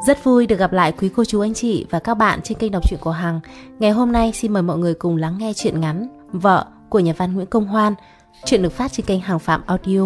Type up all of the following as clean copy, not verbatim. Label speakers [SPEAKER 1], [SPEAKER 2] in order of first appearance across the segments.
[SPEAKER 1] Rất vui được gặp lại quý cô chú anh chị và các bạn trên kênh đọc truyện của Hằng. Ngày hôm nay xin mời mọi người cùng lắng nghe truyện ngắn Vợ của nhà văn Nguyễn Công Hoan. Truyện được phát trên kênh Hằng Phạm Audio.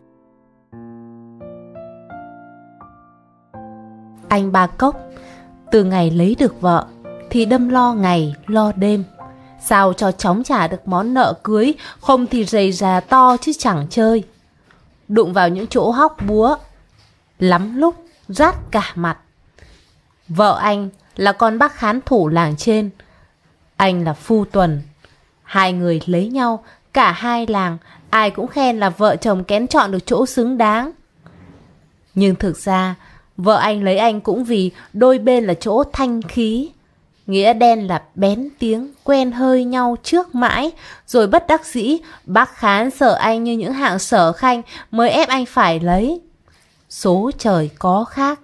[SPEAKER 1] Anh Ba Cốc từ ngày lấy được vợ thì đâm lo ngày lo đêm, sao cho chóng trả được món nợ cưới, không thì rầy rà to chứ chẳng chơi. Đụng vào những chỗ hóc búa, lắm lúc rát cả mặt. Vợ anh là con bác khán thủ làng trên, anh là phu tuần. Hai người lấy nhau, cả hai làng ai cũng khen là vợ chồng kén chọn được chỗ xứng đáng. Nhưng thực ra vợ anh lấy anh cũng vì đôi bên là chỗ thanh khí. Nghĩa đen là bén tiếng, quen hơi nhau trước mãi. Rồi bất đắc dĩ, bác khán sợ anh như những hạng Sở Khanh mới ép anh phải lấy. Số trời có khác.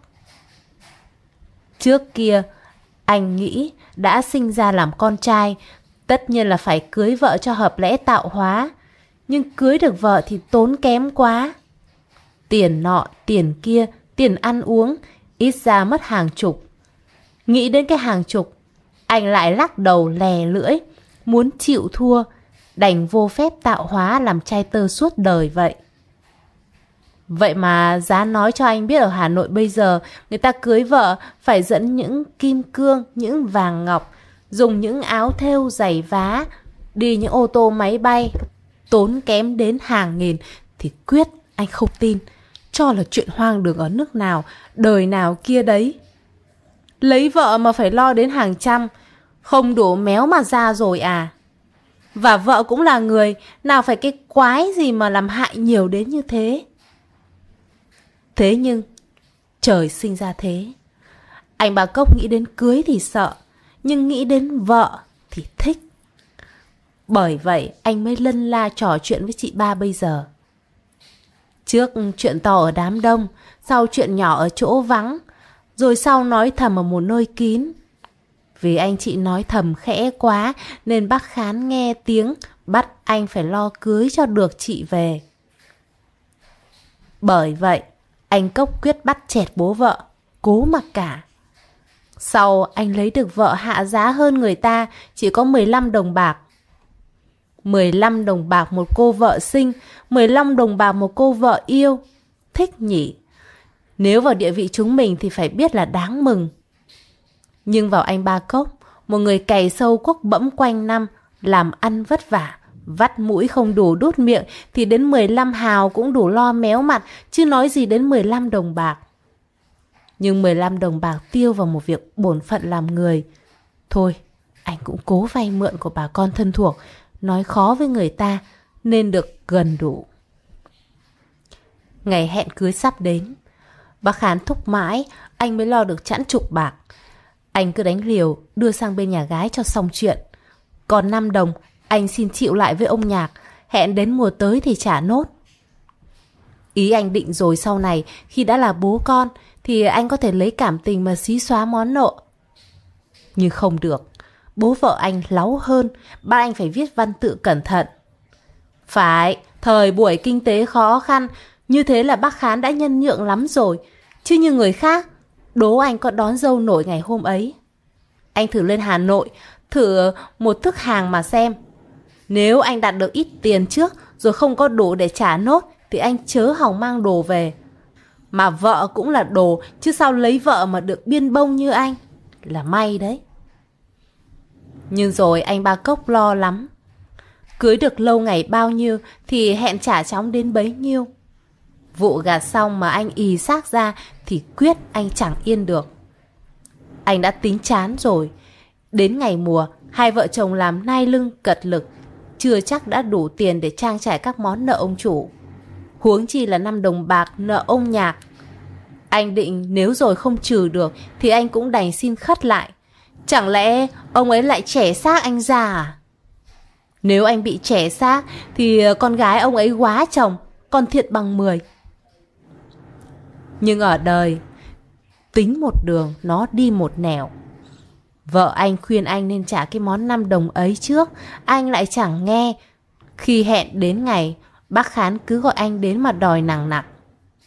[SPEAKER 1] Trước kia, anh nghĩ đã sinh ra làm con trai, tất nhiên là phải cưới vợ cho hợp lẽ tạo hóa. Nhưng cưới được vợ thì tốn kém quá. Tiền nọ, tiền kia, tiền ăn uống, ít ra mất hàng chục. Nghĩ đến cái hàng chục, anh lại lắc đầu lè lưỡi, muốn chịu thua, đành vô phép tạo hóa làm trai tơ suốt đời vậy. Vậy mà giá nói cho anh biết ở Hà Nội bây giờ, người ta cưới vợ phải dẫn những kim cương, những vàng ngọc, dùng những áo thêu giày vá, đi những ô tô máy bay, tốn kém đến hàng nghìn, thì quyết anh không tin, cho là chuyện hoang đường ở nước nào, đời nào kia đấy. Lấy vợ mà phải lo đến hàng trăm, không đủ méo mà ra rồi à. Và vợ cũng là người, nào phải cái quái gì mà làm hại nhiều đến như thế. Thế nhưng, trời sinh ra thế. Anh Ba Cốc nghĩ đến cưới thì sợ, nhưng nghĩ đến vợ thì thích. Bởi vậy anh mới lân la trò chuyện với chị ba bây giờ. Trước chuyện to ở đám đông, sau chuyện nhỏ ở chỗ vắng, rồi sau nói thầm ở một nơi kín. Vì anh chị nói thầm khẽ quá nên bác khán nghe tiếng, bắt anh phải lo cưới cho được chị về. Bởi vậy anh Cốc quyết bắt chẹt bố vợ, cố mặc cả. Sau anh lấy được vợ hạ giá hơn người ta, chỉ có 15 đồng bạc. 15 đồng bạc một cô vợ sinh, 15 đồng bạc một cô vợ yêu. Thích nhỉ? Nếu vào địa vị chúng mình thì phải biết là đáng mừng. Nhưng vào anh Ba Cốc, một người cày sâu cuốc bẫm quanh năm, làm ăn vất vả, vắt mũi không đủ đút miệng thì đến 15 hào cũng đủ lo méo mặt, chứ nói gì đến 15 đồng bạc. Nhưng 15 đồng bạc tiêu vào một việc bổn phận làm người. Thôi, anh cũng cố vay mượn của bà con thân thuộc, nói khó với người ta nên được gần đủ. Ngày hẹn cưới sắp đến, bác Khán thúc mãi, anh mới lo được chẵn chục bạc. Anh cứ đánh liều đưa sang bên nhà gái cho xong chuyện. Còn 5 đồng anh xin chịu lại với ông Nhạc, hẹn đến mùa tới thì trả nốt. Ý anh định rồi sau này khi đã là bố con thì anh có thể lấy cảm tình mà xí xóa món nợ. Nhưng không được, bố vợ anh láu hơn, bắt anh phải viết văn tự cẩn thận. Phải, thời buổi kinh tế khó khăn, như thế là bác Khán đã nhân nhượng lắm rồi. Chứ như người khác, đố anh có đón dâu nổi ngày hôm ấy. Anh thử lên Hà Nội, thử một thức hàng mà xem. Nếu anh đặt được ít tiền trước rồi không có đủ để trả nốt thì anh chớ hòng mang đồ về. Mà vợ cũng là đồ, chứ sao lấy vợ mà được biên bông như anh. Là may đấy. Nhưng rồi anh Ba Cốc lo lắm. Cưới được lâu ngày bao nhiêu thì hẹn trả chóng đến bấy nhiêu. Vụ gạt xong mà anh ì xác ra thì quyết anh chẳng yên được. Anh đã tính chán rồi. Đến ngày mùa, hai vợ chồng làm nai lưng cật lực, chưa chắc đã đủ tiền để trang trải các món nợ ông chủ. Huống chi là 5 đồng bạc nợ ông Nhạc. Anh định nếu rồi không trừ được thì anh cũng đành xin khất lại. Chẳng lẽ ông ấy lại trẻ xác anh ra à? Nếu anh bị trẻ xác thì con gái ông ấy quá chồng, còn thiệt bằng 10. Nhưng ở đời, tính một đường nó đi một nẻo. Vợ anh khuyên anh nên trả cái món 5 đồng ấy trước, anh lại chẳng nghe. Khi hẹn đến ngày, bác Khán cứ gọi anh đến mà đòi nằng nặc.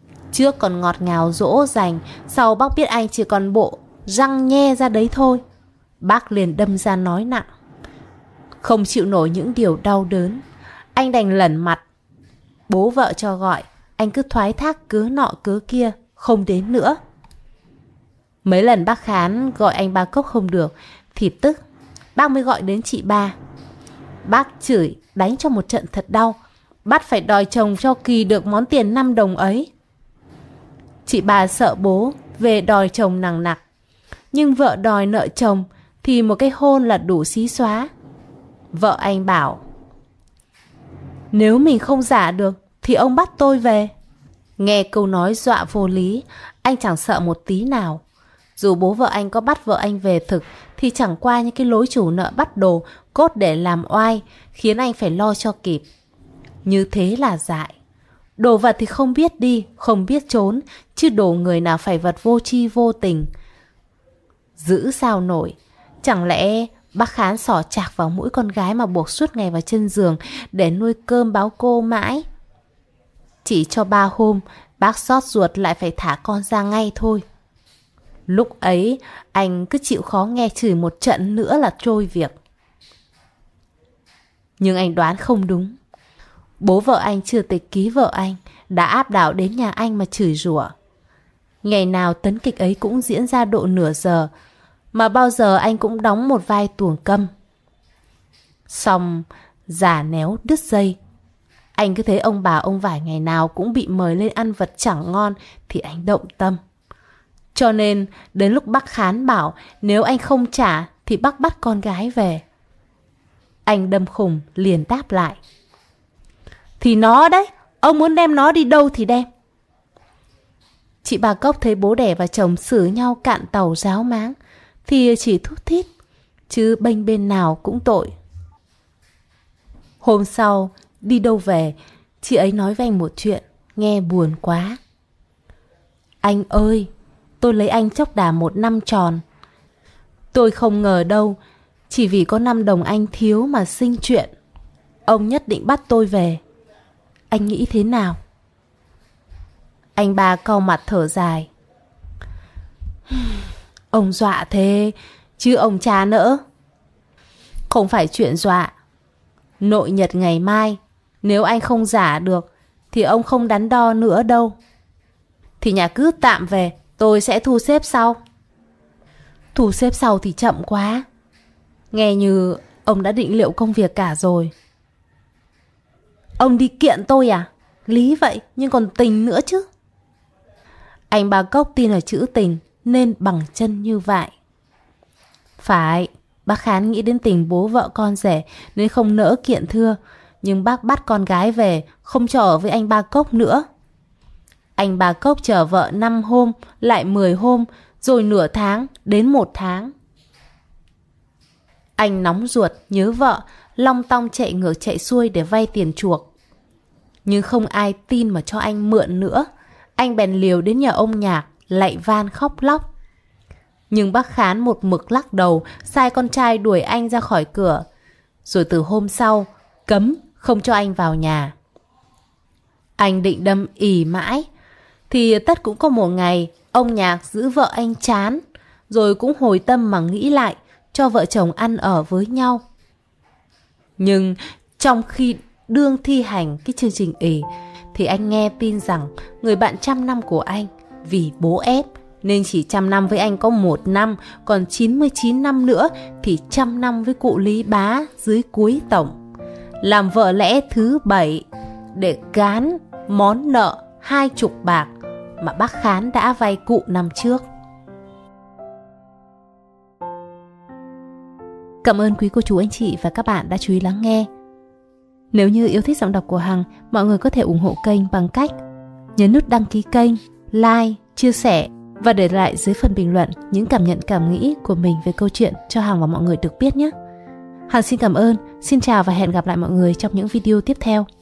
[SPEAKER 1] Trước còn ngọt ngào dỗ dành, sau bác biết anh chỉ còn bộ răng nhe ra đấy thôi. Bác liền đâm ra nói nặng. Không chịu nổi những điều đau đớn, anh đành lẩn mặt. Bố vợ cho gọi, anh cứ thoái thác cớ nọ cớ kia, không đến nữa. Mấy lần bác Khán gọi anh Ba Cốc không được thì tức, bác mới gọi đến chị Ba. Bác chửi, đánh cho một trận thật đau, bắt phải đòi chồng cho Kỳ được món tiền 5 đồng ấy. Chị Ba sợ bố về đòi chồng nằng nặc, nhưng vợ đòi nợ chồng thì một cái hôn là đủ xí xóa. Vợ anh bảo, nếu mình không giả được thì ông bắt tôi về. Nghe câu nói dọa vô lý, anh chẳng sợ một tí nào. Dù bố vợ anh có bắt vợ anh về thực thì chẳng qua những cái lối chủ nợ bắt đồ cốt để làm oai, khiến anh phải lo cho kịp. Như thế là dại. Đồ vật thì không biết đi, không biết trốn, chứ đồ người nào phải vật vô tri vô tình. Giữ sao nổi. Chẳng lẽ bác Khán xỏ chạc vào mũi con gái mà buộc suốt ngày vào chân giường để nuôi cơm báo cô mãi? Chỉ cho 3 hôm, bác xót ruột lại phải thả con ra ngay thôi. Lúc ấy, anh cứ chịu khó nghe chửi một trận nữa là trôi việc. Nhưng anh đoán không đúng. Bố vợ anh chưa tịch ký vợ anh đã áp đảo đến nhà anh mà chửi rủa. Ngày nào tấn kịch ấy cũng diễn ra độ nửa giờ, mà bao giờ anh cũng đóng một vai tuồng câm. Xong, giả néo đứt dây. Anh cứ thấy ông bà ông vải ngày nào cũng bị mời lên ăn vật chẳng ngon thì anh động tâm. Cho nên đến lúc bác Khán bảo nếu anh không trả thì bác bắt con gái về. Anh đâm khùng liền đáp lại. Thì nó đấy, ông muốn đem nó đi đâu thì đem. Chị Ba Cốc thấy bố đẻ và chồng xử nhau cạn tàu ráo máng thì chỉ thút thít, chứ bênh bên nào cũng tội. Hôm sau, đi đâu về, chị ấy nói với anh một chuyện, nghe buồn quá. Anh ơi, tôi lấy anh chốc đà 1 năm tròn. Tôi không ngờ đâu, chỉ vì có 5 đồng anh thiếu mà sinh chuyện. Ông nhất định bắt tôi về. Anh nghĩ thế nào? Anh Ba cau mặt thở dài. Ông dọa thế, chứ ông chả nỡ. Không phải chuyện dọa. Nội nhật ngày mai, nếu anh không giả được thì ông không đắn đo nữa đâu. Thì nhà cứ tạm về, tôi sẽ thu xếp sau. Thu xếp sau thì chậm quá. Nghe như ông đã định liệu công việc cả rồi. Ông đi kiện tôi à? Lý vậy, nhưng còn tình nữa chứ. Anh Ba Cốc tin ở chữ tình nên bằng chân như vậy. Phải, bác Khán nghĩ đến tình bố vợ con rể nên không nỡ kiện thưa. Nhưng bác bắt con gái về, không cho ở với anh Ba Cốc nữa. Anh Ba Cốc chờ vợ 5 hôm, lại 10 hôm, rồi nửa tháng đến 1 tháng. Anh nóng ruột, nhớ vợ, long tong chạy ngược chạy xuôi để vay tiền chuộc. Nhưng không ai tin mà cho anh mượn nữa. Anh bèn liều đến nhà ông Nhạc, lạy van khóc lóc. Nhưng bác Khán một mực lắc đầu, sai con trai đuổi anh ra khỏi cửa. Rồi từ hôm sau, cấm không cho anh vào nhà. Anh định đâm ỉ mãi, thì tất cũng có một ngày ông Nhạc giữ vợ anh chán, rồi cũng hồi tâm mà nghĩ lại, cho vợ chồng ăn ở với nhau. Nhưng trong khi đương thi hành cái chương trình ỉ, thì anh nghe tin rằng người bạn 100 năm của anh vì bố ép nên chỉ 100 năm với anh có 1 năm, còn 99 năm nữa thì 100 năm với cụ Lý Bá dưới cuối tổng. Làm vợ lẽ thứ 7 để gán món nợ 20 bạc mà bác Khán đã vay cụ năm trước. Cảm ơn quý cô chú anh chị và các bạn đã chú ý lắng nghe. Nếu như yêu thích giọng đọc của Hằng, mọi người có thể ủng hộ kênh bằng cách nhấn nút đăng ký kênh, like, chia sẻ và để lại dưới phần bình luận những cảm nhận cảm nghĩ của mình về câu chuyện cho Hằng và mọi người được biết nhé. Hằng xin cảm ơn, xin chào và hẹn gặp lại mọi người trong những video tiếp theo.